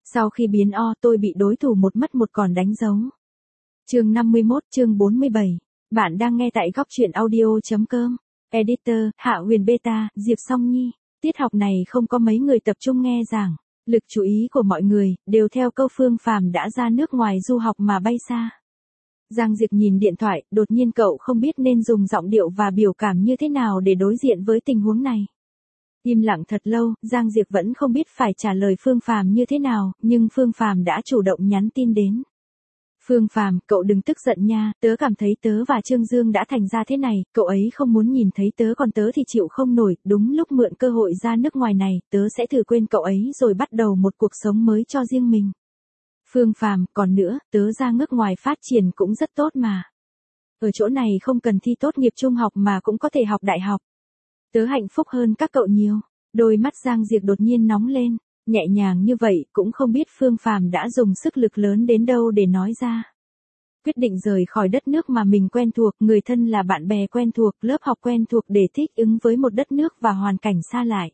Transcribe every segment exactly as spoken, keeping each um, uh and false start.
Sau khi biến O tôi bị đối thủ một mất một còn đánh dấu. Chương năm mươi mốt, chương bốn mươi bảy. Bạn đang nghe tại góc truyện audio.com. Editor, Hạ Huyền Beta, Diệp Song Nhi. Tiết học này không có mấy người tập trung nghe giảng. Lực chú ý của mọi người đều theo câu Phương Phàm đã ra nước ngoài du học mà bay xa. Giang Diệp nhìn điện thoại, đột nhiên cậu không biết nên dùng giọng điệu và biểu cảm như thế nào để đối diện với tình huống này. Im lặng thật lâu, Giang Diệp vẫn không biết phải trả lời Phương Phàm như thế nào, nhưng Phương Phàm đã chủ động nhắn tin đến. Phương Phàm, cậu đừng tức giận nha, tớ cảm thấy tớ và Trương Dương đã thành ra thế này, cậu ấy không muốn nhìn thấy tớ còn tớ thì chịu không nổi, đúng lúc mượn cơ hội ra nước ngoài này, tớ sẽ thử quên cậu ấy rồi bắt đầu một cuộc sống mới cho riêng mình. Phương Phàm, còn nữa, tớ ra nước ngoài phát triển cũng rất tốt mà. Ở chỗ này không cần thi tốt nghiệp trung học mà cũng có thể học đại học. Tớ hạnh phúc hơn các cậu nhiều. Đôi mắt Giang Diệp đột nhiên nóng lên, nhẹ nhàng như vậy cũng không biết Phương Phàm đã dùng sức lực lớn đến đâu để nói ra. Quyết định rời khỏi đất nước mà mình quen thuộc, người thân là bạn bè quen thuộc, lớp học quen thuộc để thích ứng với một đất nước và hoàn cảnh xa lạ.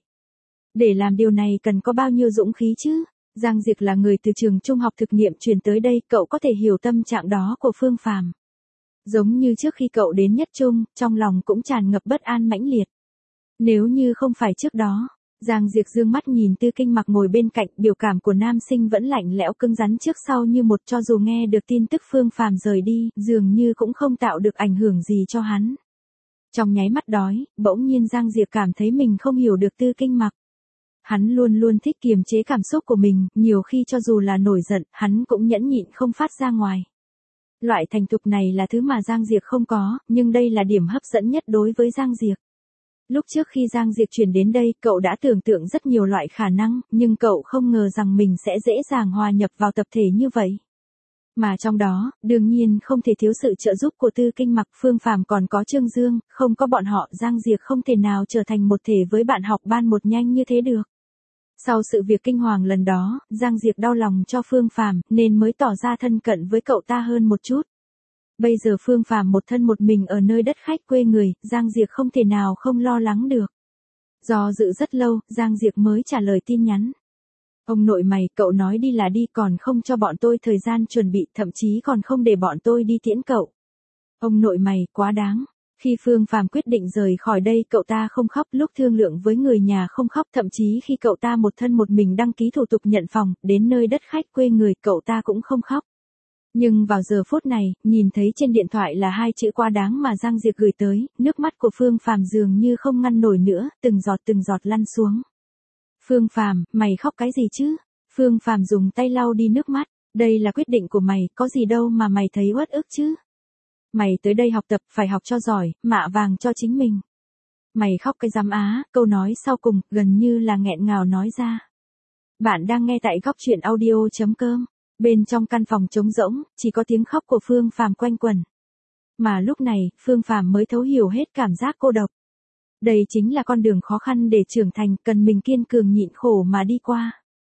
Để làm điều này cần có bao nhiêu dũng khí chứ? Giang Diệp là người từ trường trung học thực nghiệm chuyển tới đây, cậu có thể hiểu tâm trạng đó của Phương Phàm. Giống như trước khi cậu đến Nhất Trung, trong lòng cũng tràn ngập bất an mãnh liệt. Nếu như không phải trước đó, Giang Diệp dương mắt nhìn Tư Kinh Mặc ngồi bên cạnh, biểu cảm của nam sinh vẫn lạnh lẽo cứng rắn trước sau như một, cho dù nghe được tin tức Phương Phàm rời đi, dường như cũng không tạo được ảnh hưởng gì cho hắn. Trong nháy mắt đói, bỗng nhiên Giang Diệp cảm thấy mình không hiểu được Tư Kinh Mặc. Hắn luôn luôn thích kiềm chế cảm xúc của mình, nhiều khi cho dù là nổi giận, hắn cũng nhẫn nhịn không phát ra ngoài. Loại thành thục này là thứ mà Giang Diệp không có, nhưng đây là điểm hấp dẫn nhất đối với Giang Diệp. Lúc trước khi Giang Diệp chuyển đến đây, cậu đã tưởng tượng rất nhiều loại khả năng, nhưng cậu không ngờ rằng mình sẽ dễ dàng hòa nhập vào tập thể như vậy. Mà trong đó, đương nhiên không thể thiếu sự trợ giúp của Tư Kinh Mặc, Phương Phàm còn có Trương Dương, không có bọn họ Giang Diệp không thể nào trở thành một thể với bạn học ban một nhanh như thế được. Sau sự việc kinh hoàng lần đó, Giang Diệp đau lòng cho Phương Phàm nên mới tỏ ra thân cận với cậu ta hơn một chút. Bây giờ Phương Phàm một thân một mình ở nơi đất khách quê người, Giang Diệp không thể nào không lo lắng được. Do dự rất lâu, Giang Diệp mới trả lời tin nhắn. Ông nội mày, cậu nói đi là đi còn không cho bọn tôi thời gian chuẩn bị, thậm chí còn không để bọn tôi đi tiễn cậu. Ông nội mày, quá đáng. Khi Phương Phàm quyết định rời khỏi đây, cậu ta không khóc, lúc thương lượng với người nhà không khóc, thậm chí khi cậu ta một thân một mình đăng ký thủ tục nhận phòng, đến nơi đất khách quê người, cậu ta cũng không khóc. Nhưng vào giờ phút này, nhìn thấy trên điện thoại là hai chữ quá đáng mà Giang Diệp gửi tới, nước mắt của Phương Phàm dường như không ngăn nổi nữa, từng giọt từng giọt lăn xuống. Phương Phàm, mày khóc cái gì chứ? Phương Phàm dùng tay lau đi nước mắt, đây là quyết định của mày, có gì đâu mà mày thấy uất ức chứ? Mày tới đây học tập, phải học cho giỏi, mạ vàng cho chính mình. Mày khóc cái giám á, câu nói sau cùng, gần như là nghẹn ngào nói ra. Bạn đang nghe tại góc truyện audio.com. Bên trong căn phòng trống rỗng, chỉ có tiếng khóc của Phương Phàm quanh quẩn. Mà lúc này, Phương Phàm mới thấu hiểu hết cảm giác cô độc. Đây chính là con đường khó khăn để trưởng thành, cần mình kiên cường nhịn khổ mà đi qua.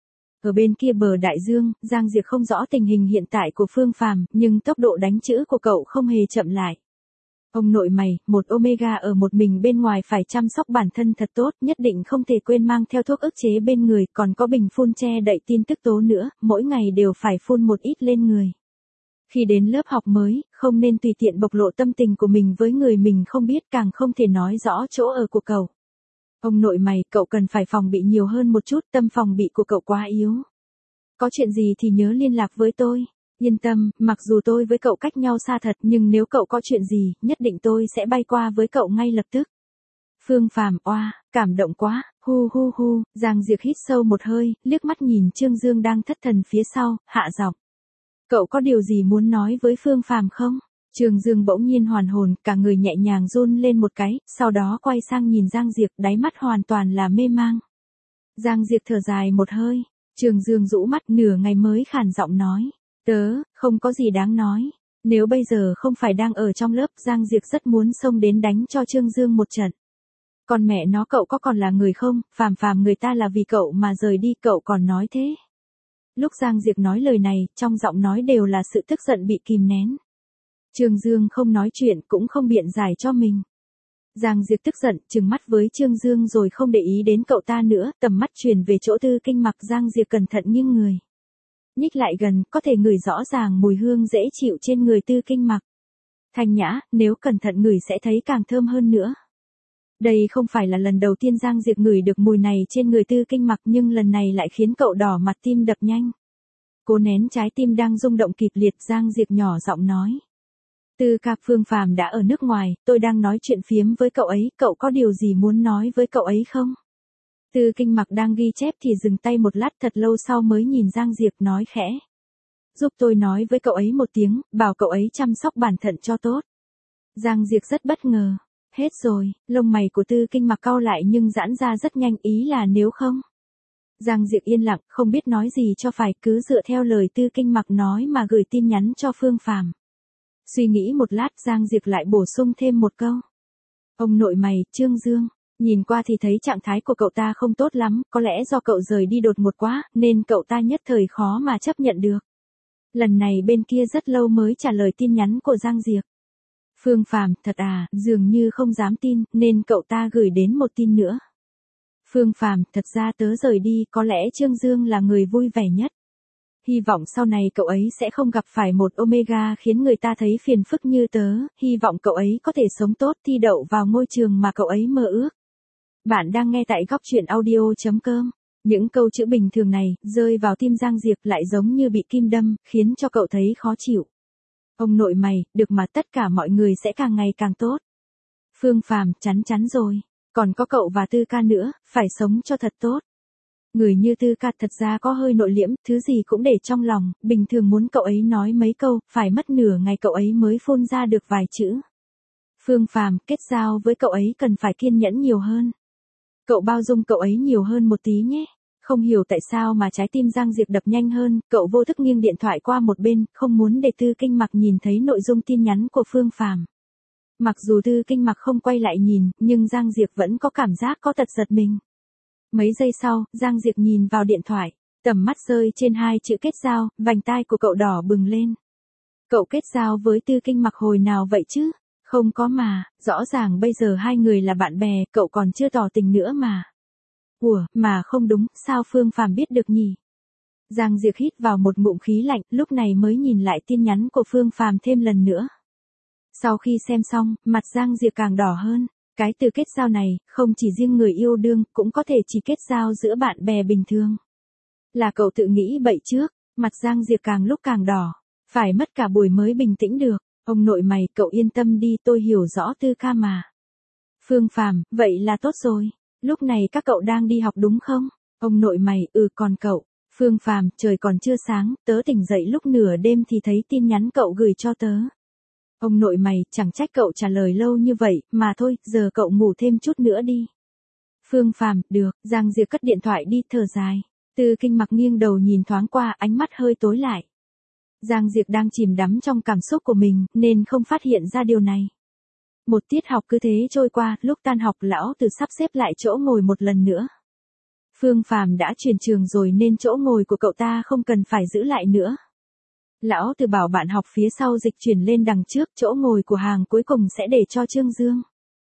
Ở bên kia bờ đại dương, Giang Diệp không rõ tình hình hiện tại của Phương Phàm, nhưng tốc độ đánh chữ của cậu không hề chậm lại. Ông nội mày, một Omega ở một mình bên ngoài phải chăm sóc bản thân thật tốt, nhất định không thể quên mang theo thuốc ức chế bên người, còn có bình phun che đậy tin tức tố nữa, mỗi ngày đều phải phun một ít lên người. Khi đến lớp học mới, không nên tùy tiện bộc lộ tâm tình của mình với người mình không biết, càng không thể nói rõ chỗ ở của cậu. Ông nội mày, cậu cần phải phòng bị nhiều hơn một chút, tâm phòng bị của cậu quá yếu. Có chuyện gì thì nhớ liên lạc với tôi. Yên tâm, mặc dù tôi với cậu cách nhau xa thật, nhưng nếu cậu có chuyện gì, nhất định tôi sẽ bay qua với cậu ngay lập tức. Phương Phàm, oa, cảm động quá, hu hu hu, Giang Diệp hít sâu một hơi, liếc mắt nhìn Trương Dương đang thất thần phía sau, hạ giọng. Cậu có điều gì muốn nói với Phương Phàm không? Trương Dương bỗng nhiên hoàn hồn, cả người nhẹ nhàng run lên một cái, sau đó quay sang nhìn Giang Diệp, đáy mắt hoàn toàn là mê mang. Giang Diệp thở dài một hơi, Trương Dương rũ mắt nửa ngày mới khàn giọng nói. Tớ, không có gì đáng nói. Nếu bây giờ không phải đang ở trong lớp, Giang Diệp rất muốn xông đến đánh cho Trương Dương một trận. Còn mẹ nó, cậu có còn là người không? Phàm Phàm người ta là vì cậu mà rời đi, cậu còn nói thế. Lúc Giang Diệp nói lời này, trong giọng nói đều là sự tức giận bị kìm nén. Trương Dương không nói chuyện, cũng không biện giải cho mình. Giang Diệp tức giận, trừng mắt với Trương Dương rồi không để ý đến cậu ta nữa, tầm mắt chuyển về chỗ Tư Kinh Mặc. Giang Diệp cẩn thận nghiêng người. Nhích lại gần, có thể ngửi rõ ràng mùi hương dễ chịu trên người Tư Kinh Mặc. Thanh nhã, nếu cẩn thận ngửi sẽ thấy càng thơm hơn nữa. Đây không phải là lần đầu tiên Giang Diệp ngửi được mùi này trên người Tư Kinh Mặc, nhưng lần này lại khiến cậu đỏ mặt, tim đập nhanh. Cố nén trái tim đang rung động kịch liệt, Giang Diệp nhỏ giọng nói. Tư ca, Phương Phàm đã ở nước ngoài, tôi đang nói chuyện phiếm với cậu ấy, cậu có điều gì muốn nói với cậu ấy không? Tư Kinh Mặc đang ghi chép thì dừng tay một lát, thật lâu sau mới nhìn Giang Diệp nói khẽ. Giúp tôi nói với cậu ấy một tiếng, bảo cậu ấy chăm sóc bản thân cho tốt. Giang Diệp rất bất ngờ. Hết rồi, lông mày của Tư Kinh Mặc cau lại nhưng giãn ra rất nhanh, ý là nếu không. Giang Diệp yên lặng, không biết nói gì cho phải, cứ dựa theo lời Tư Kinh Mặc nói mà gửi tin nhắn cho Phương Phàm. Suy nghĩ một lát, Giang Diệp lại bổ sung thêm một câu. Ông nội mày, Trương Dương, nhìn qua thì thấy trạng thái của cậu ta không tốt lắm, có lẽ do cậu rời đi đột ngột quá, nên cậu ta nhất thời khó mà chấp nhận được. Lần này bên kia rất lâu mới trả lời tin nhắn của Giang Diệp. Phương Phàm, thật à, dường như không dám tin, nên cậu ta gửi đến một tin nữa. Phương Phàm, thật ra tớ rời đi, có lẽ Trương Dương là người vui vẻ nhất. Hy vọng sau này cậu ấy sẽ không gặp phải một Omega khiến người ta thấy phiền phức như tớ, hy vọng cậu ấy có thể sống tốt, thi đậu vào ngôi trường mà cậu ấy mơ ước. Bạn đang nghe tại góc truyện audio chấm com. Những câu chữ bình thường này, rơi vào tim Giang Diệp lại giống như bị kim đâm, khiến cho cậu thấy khó chịu. Ông nội mày, được mà, tất cả mọi người sẽ càng ngày càng tốt. Phương Phàm, chắn chắn rồi. Còn có cậu và Tư ca nữa, phải sống cho thật tốt. Người như Tư ca thật ra có hơi nội liễm, thứ gì cũng để trong lòng, bình thường muốn cậu ấy nói mấy câu, phải mất nửa ngày cậu ấy mới phun ra được vài chữ. Phương Phàm, kết giao với cậu ấy cần phải kiên nhẫn nhiều hơn. Cậu bao dung cậu ấy nhiều hơn một tí nhé. Không hiểu tại sao mà trái tim Giang Diệp đập nhanh hơn, cậu vô thức nghiêng điện thoại qua một bên, không muốn để Tư Kinh Mặc nhìn thấy nội dung tin nhắn của Phương Phàm. Mặc dù Tư Kinh Mặc không quay lại nhìn, nhưng Giang Diệp vẫn có cảm giác có tật giật mình. Mấy giây sau, Giang Diệp nhìn vào điện thoại, tầm mắt rơi trên hai chữ kết giao, vành tai của cậu đỏ bừng lên. Cậu kết giao với Tư Kinh Mặc hồi nào vậy chứ? Không có mà, rõ ràng bây giờ hai người là bạn bè, cậu còn chưa tỏ tình nữa mà. Ủa, mà không đúng, sao Phương Phàm biết được nhỉ? Giang Diệp hít vào một ngụm khí lạnh, lúc này mới nhìn lại tin nhắn của Phương Phàm thêm lần nữa. Sau khi xem xong, mặt Giang Diệp càng đỏ hơn. Cái từ kết giao này, không chỉ riêng người yêu đương, cũng có thể chỉ kết giao giữa bạn bè bình thường. Là cậu tự nghĩ bậy trước, mặt Giang Diệp càng lúc càng đỏ. Phải mất cả buổi mới bình tĩnh được. Ông nội mày, cậu yên tâm đi, tôi hiểu rõ Tư ca mà. Phương Phàm, vậy là tốt rồi. Lúc này các cậu đang đi học đúng không? Ông nội mày, ừ, còn cậu. Phương Phàm, trời còn chưa sáng, tớ tỉnh dậy lúc nửa đêm thì thấy tin nhắn cậu gửi cho tớ. Ông nội mày, chẳng trách cậu trả lời lâu như vậy, mà thôi, giờ cậu ngủ thêm chút nữa đi. Phương Phàm, được, Giang Diệp cất điện thoại đi, thở dài. Tư Kinh Mặc nghiêng đầu nhìn thoáng qua, ánh mắt hơi tối lại. Giang Diệp đang chìm đắm trong cảm xúc của mình, nên không phát hiện ra điều này. Một tiết học cứ thế trôi qua, lúc tan học lão Từ sắp xếp lại chỗ ngồi một lần nữa. Phương Phàm đã chuyển trường rồi nên chỗ ngồi của cậu ta không cần phải giữ lại nữa. Lão Từ bảo bạn học phía sau dịch chuyển lên đằng trước, chỗ ngồi của hàng cuối cùng sẽ để cho Trương Dương.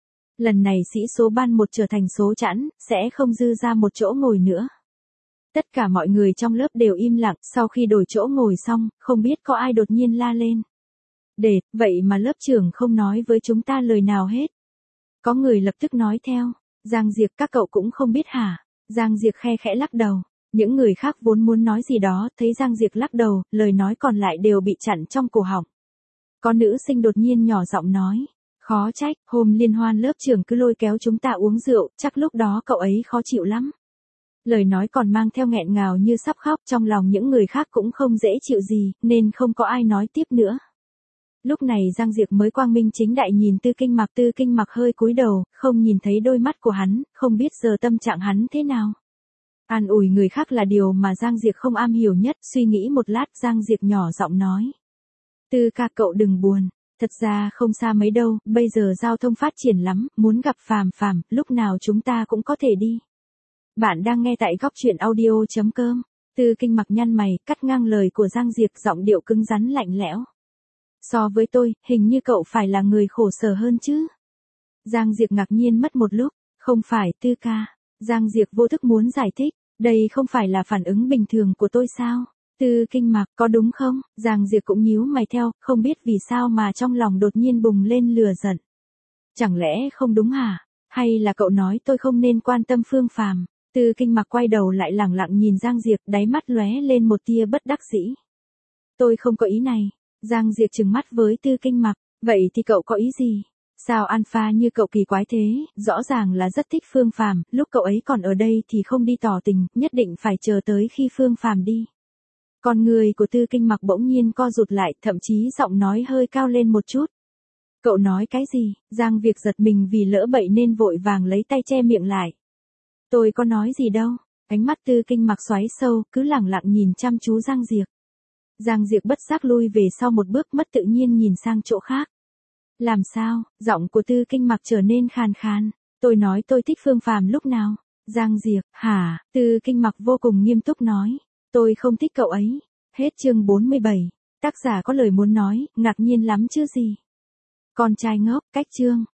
Lần này sĩ số ban một trở thành số chẵn, sẽ không dư ra một chỗ ngồi nữa. Tất cả mọi người trong lớp đều im lặng, sau khi đổi chỗ ngồi xong, không biết có ai đột nhiên la lên. Để, vậy mà lớp trưởng không nói với chúng ta lời nào hết. Có người lập tức nói theo, Giang Diệp, các cậu cũng không biết hả? Giang Diệp khe khẽ lắc đầu. Những người khác vốn muốn nói gì đó, thấy Giang Diệp lắc đầu, lời nói còn lại đều bị chặn trong cổ họng. Có nữ sinh đột nhiên nhỏ giọng nói, khó trách, hôm liên hoan lớp trưởng cứ lôi kéo chúng ta uống rượu, chắc lúc đó cậu ấy khó chịu lắm. Lời nói còn mang theo nghẹn ngào như sắp khóc, trong lòng những người khác cũng không dễ chịu gì, nên không có ai nói tiếp nữa. Lúc này Giang Diệp mới quang minh chính đại nhìn Tư Kinh Mặc, Tư Kinh Mặc hơi cúi đầu, không nhìn thấy đôi mắt của hắn, không biết giờ tâm trạng hắn thế nào. An ủi người khác là điều mà Giang Diệp không am hiểu nhất, suy nghĩ một lát Giang Diệp nhỏ giọng nói. Tư ca, cậu đừng buồn, thật ra không xa mấy đâu, bây giờ giao thông phát triển lắm, muốn gặp Phàm Phàm, lúc nào chúng ta cũng có thể đi. Bạn đang nghe tại góc truyện audio chấm com. Tư Kinh Mặc nhăn mày, cắt ngang lời của Giang Diệp, giọng điệu cứng rắn lạnh lẽo. So với tôi, hình như cậu phải là người khổ sở hơn chứ. Giang Diệp ngạc nhiên mất một lúc, không phải Tư ca. Giang Diệp vô thức muốn giải thích, đây không phải là phản ứng bình thường của tôi sao? Tư Kinh Mặc, có đúng không? Giang Diệp cũng nhíu mày theo, không biết vì sao mà trong lòng đột nhiên bùng lên lửa giận. Chẳng lẽ không đúng hả? Hay là cậu nói tôi không nên quan tâm Phương Phàm? Tư Kinh Mặc quay đầu lại lẳng lặng nhìn Giang Diệp, đáy mắt lóe lên một tia bất đắc dĩ. Tôi không có ý này. Giang Diệp trừng mắt với Tư Kinh Mặc, vậy thì cậu có ý gì? Sao alpha như cậu kỳ quái thế, rõ ràng là rất thích Phương Phàm, lúc cậu ấy còn ở đây thì không đi tỏ tình, nhất định phải chờ tới khi Phương Phàm đi. Con người của Tư Kinh Mặc bỗng nhiên co rụt lại, thậm chí giọng nói hơi cao lên một chút. Cậu nói cái gì? Giang Việt giật mình vì lỡ bậy nên vội vàng lấy tay che miệng lại. Tôi có nói gì đâu. Ánh mắt Tư Kinh Mặc xoáy sâu, cứ lẳng lặng nhìn chăm chú Giang Diệp. Giang Diệp bất giác lui về sau một bước, mất tự nhiên nhìn sang chỗ khác. Làm sao? Giọng của Tư Kinh Mặc trở nên khàn khàn. Tôi nói tôi thích Phương Phàm lúc nào? Giang Diệp, hả? Tư Kinh Mặc vô cùng nghiêm túc nói. Tôi không thích cậu ấy. Hết chương bốn mươi bảy. Tác giả có lời muốn nói, ngạc nhiên lắm chứ gì. Con trai ngốc, cách chương.